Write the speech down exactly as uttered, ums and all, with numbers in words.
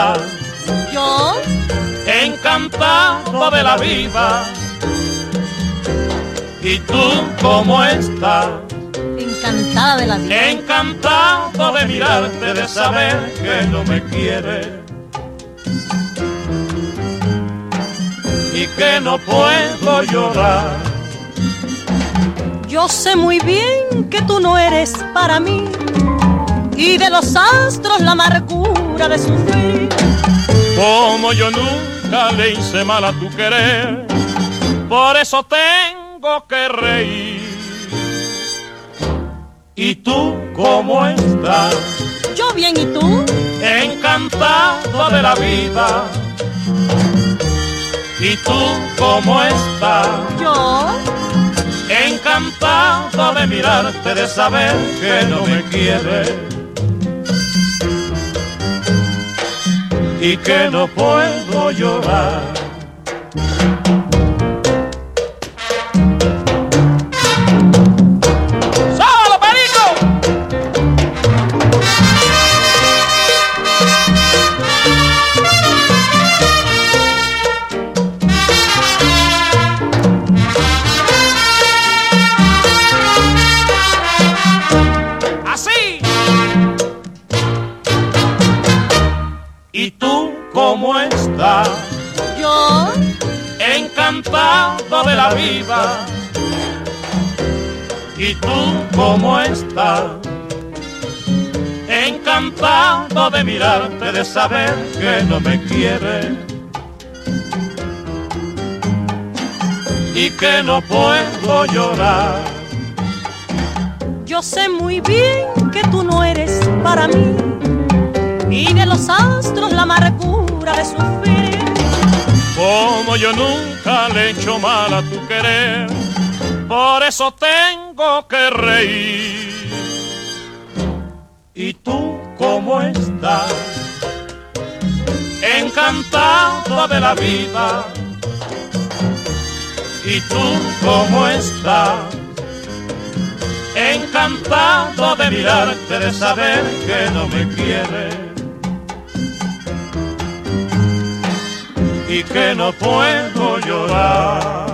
estás? Yo, encantado de la vida. ¿Y tú cómo estás? encantada de la vida. Encantado de mirarte, de saber que no me quieres y que no puedo llorar. Yo sé muy bien que tú no eres para mí, y de los astros la amargura de sufrir. Como yo nunca le hice mal a tu querer, por eso tengo que reír. ¿Y tú cómo estás? Yo bien, ¿y tú? Encantado de la vida. ¿Y tú cómo estás? Yo, encantado de mirarte, de saber que no me quieres y que no puedo llorar. ¡Solo, Perico! ¡Así! ¿Y tú cómo estás? yo, Encantado de la vida. ¿Y tú cómo estás? Encantado de mirarte, de saber que no me quieres y que no puedo llorar. yo sé muy bien que tú no eres para mí, y de los astros la amargura de sufrir. Como yo nunca le he hecho mal a tu querer, por eso tengo que reír. ¿Y tú cómo estás? Encantado de la vida. ¿Y tú cómo estás? Encantado de mirarte, de saber que no me quieres y que no puedo llorar.